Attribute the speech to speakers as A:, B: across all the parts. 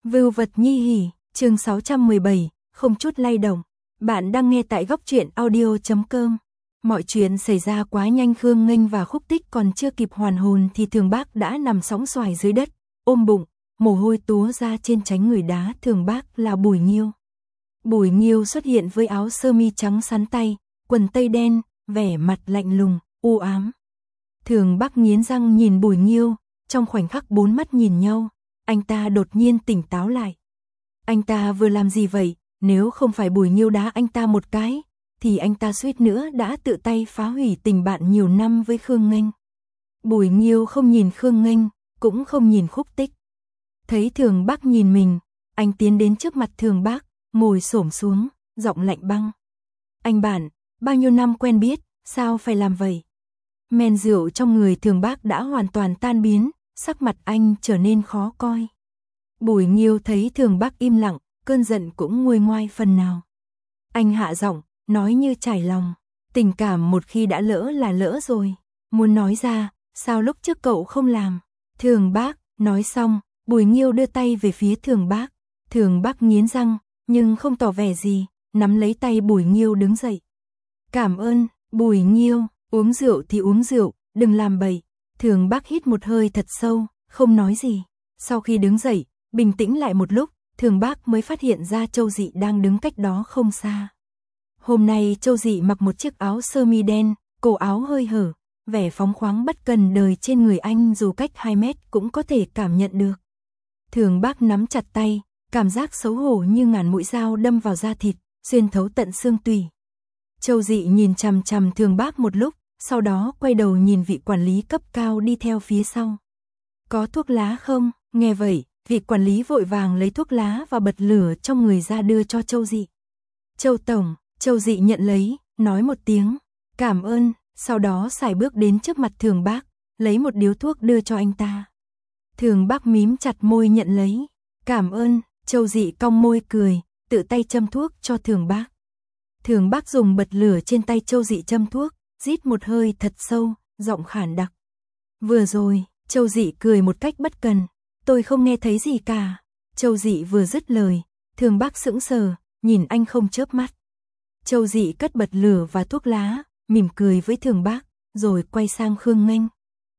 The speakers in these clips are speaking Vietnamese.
A: Vưu vật nhi hỉ, chương 617, không chút lay động. Bạn đang nghe tại góc truyện audio.com. Mọi chuyện xảy ra quá nhanh, Khương Nghênh và Khúc Tích còn chưa kịp hoàn hồn thì Thường Bác đã nằm sóng xoài dưới đất, ôm bụng, mồ hôi túa ra trên tránh người đá. Thường Bác là Bùi Nghiêu. Bùi Nghiêu xuất hiện với áo sơ mi trắng xắn tay, quần tây đen, vẻ mặt lạnh lùng, u ám. Thường Bác nghiến răng nhìn Bùi Nghiêu, trong khoảnh khắc bốn mắt nhìn nhau, anh ta đột nhiên tỉnh táo lại. Anh ta vừa làm gì vậy? Nếu không phải Bùi Nghiêu đá anh ta một cái, thì anh ta suýt nữa đã tự tay phá hủy tình bạn nhiều năm với Khương Nghênh. Bùi Nghiêu không nhìn Khương Nghênh, cũng không nhìn Khúc Tích. Thấy Thường Bác nhìn mình, anh tiến đến trước mặt Thường Bác, ngồi xổm xuống, giọng lạnh băng. Anh bạn, bao nhiêu năm quen biết, sao phải làm vậy? Men rượu trong người Thường Bác đã hoàn toàn tan biến, sắc mặt anh trở nên khó coi. Bùi Nghiêu thấy Thường Bác im lặng, cơn giận cũng nguôi ngoai phần nào. Anh hạ giọng, nói như trải lòng. Tình cảm một khi đã lỡ là lỡ rồi. Muốn nói ra, sao lúc trước cậu không làm? Thường Bác, nói xong, Bùi Nghiêu đưa tay về phía Thường Bác. Thường Bác nghiến răng, nhưng không tỏ vẻ gì, nắm lấy tay Bùi Nghiêu đứng dậy. Cảm ơn, Bùi Nghiêu, uống rượu thì uống rượu, đừng làm bậy. Thường Bác hít một hơi thật sâu, không nói gì. Sau khi đứng dậy, bình tĩnh lại một lúc, Thường Bác mới phát hiện ra Châu Dị đang đứng cách đó không xa. Hôm nay Châu Dị mặc một chiếc áo sơ mi đen, cổ áo hơi hở, vẻ phóng khoáng bất cần đời trên người anh dù cách 2 mét cũng có thể cảm nhận được. Thường Bác nắm chặt tay, cảm giác xấu hổ như ngàn mũi dao đâm vào da thịt, xuyên thấu tận xương tủy. Châu Dị nhìn chằm chằm Thường Bác một lúc, sau đó quay đầu nhìn vị quản lý cấp cao đi theo phía sau. Có thuốc lá không? Nghe vậy, vị quản lý vội vàng lấy thuốc lá và bật lửa trong người ra đưa cho Châu Dị. Châu Tổng, Châu Dị nhận lấy, nói một tiếng, cảm ơn, sau đó sải bước đến trước mặt Thường Bác, lấy một điếu thuốc đưa cho anh ta. Thường Bác mím chặt môi nhận lấy, cảm ơn, Châu Dị cong môi cười, tự tay châm thuốc cho Thường Bác. Thường Bác dùng bật lửa trên tay Châu Dị châm thuốc, rít một hơi thật sâu, giọng khản đặc. Vừa rồi, Châu Dị cười một cách bất cần, tôi không nghe thấy gì cả. Châu Dị vừa dứt lời, Thường Bác sững sờ, nhìn anh không chớp mắt. Châu Dị cất bật lửa và thuốc lá, mỉm cười với Thường Bác, rồi quay sang Khương Nghênh.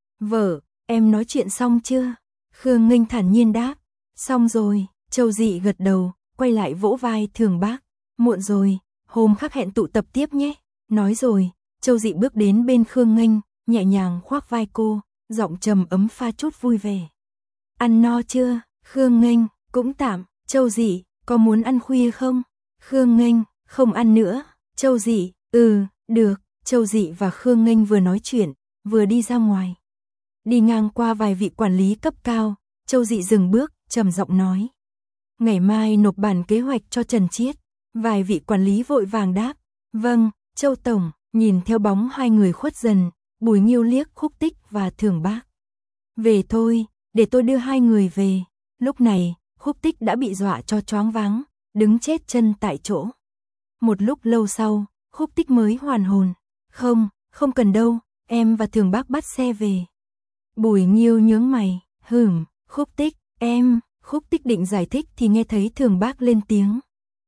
A: Vợ, em nói chuyện xong chưa? Khương Nghênh thản nhiên đáp, xong rồi. Châu Dị gật đầu, quay lại vỗ vai Thường Bác, muộn rồi, hôm khác hẹn tụ tập tiếp nhé. Nói rồi, Châu Dị bước đến bên Khương Nghênh, nhẹ nhàng khoác vai cô, giọng trầm ấm pha chút vui vẻ. Ăn no chưa? Khương Nghênh, cũng tạm. Châu Dị, có muốn ăn khuya không? Khương Nghênh, không ăn nữa. Châu Dị, được. Châu Dị và Khương Nghênh vừa nói chuyện, vừa đi ra ngoài. Đi ngang qua vài vị quản lý cấp cao, Châu Dị dừng bước, trầm giọng nói. Ngày mai nộp bản kế hoạch cho Trần Chiết. Vài vị quản lý vội vàng đáp. Vâng, Châu Tổng. Nhìn theo bóng hai người khuất dần, Bùi Nghiêu liếc Khúc Tích và Thường Bác. Về thôi, để tôi đưa hai người về. Lúc này, Khúc Tích đã bị dọa cho choáng váng, đứng chết chân tại chỗ. Một lúc lâu sau, Khúc Tích mới hoàn hồn. Không cần đâu, em và Thường Bác bắt xe về. Bùi Nghiêu nhướng mày, Khúc Tích, em. Khúc Tích định giải thích thì nghe thấy Thường Bác lên tiếng.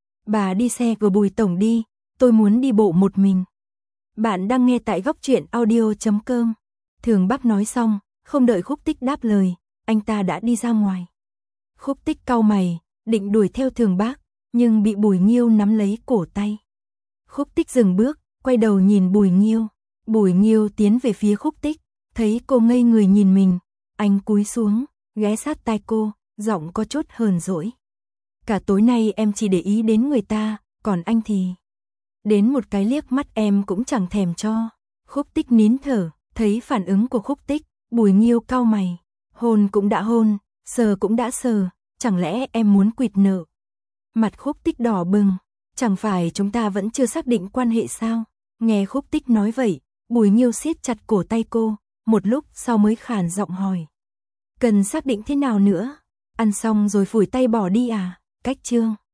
A: Bà đi xe của Bùi Tổng đi, tôi muốn đi bộ một mình. Bạn đang nghe tại góc truyện audio.com. Thường Bác nói xong, không đợi Khúc Tích đáp lời, anh ta đã đi ra ngoài. Khúc Tích cau mày, định đuổi theo Thường Bác, nhưng bị Bùi Nghiêu nắm lấy cổ tay. Khúc Tích dừng bước, quay đầu nhìn Bùi Nghiêu. Bùi Nghiêu tiến về phía Khúc Tích, thấy cô ngây người nhìn mình, anh cúi xuống, ghé sát tai cô, giọng có chút hờn dỗi. Cả tối nay em chỉ để ý đến người ta, còn anh thì... Đến một cái liếc mắt em cũng chẳng thèm cho. Khúc Tích nín thở, thấy phản ứng của Khúc Tích, Bùi Nghiêu cau mày. Hôn cũng đã hôn, sờ cũng đã sờ, chẳng lẽ em muốn quỵt nợ? Mặt Khúc Tích đỏ bừng, chẳng phải chúng ta vẫn chưa xác định quan hệ sao? Nghe Khúc Tích nói vậy, Bùi Nghiêu siết chặt cổ tay cô, một lúc sau mới khàn giọng hỏi. Cần xác định thế nào nữa? Ăn xong rồi phủi tay bỏ đi à? Cách chương.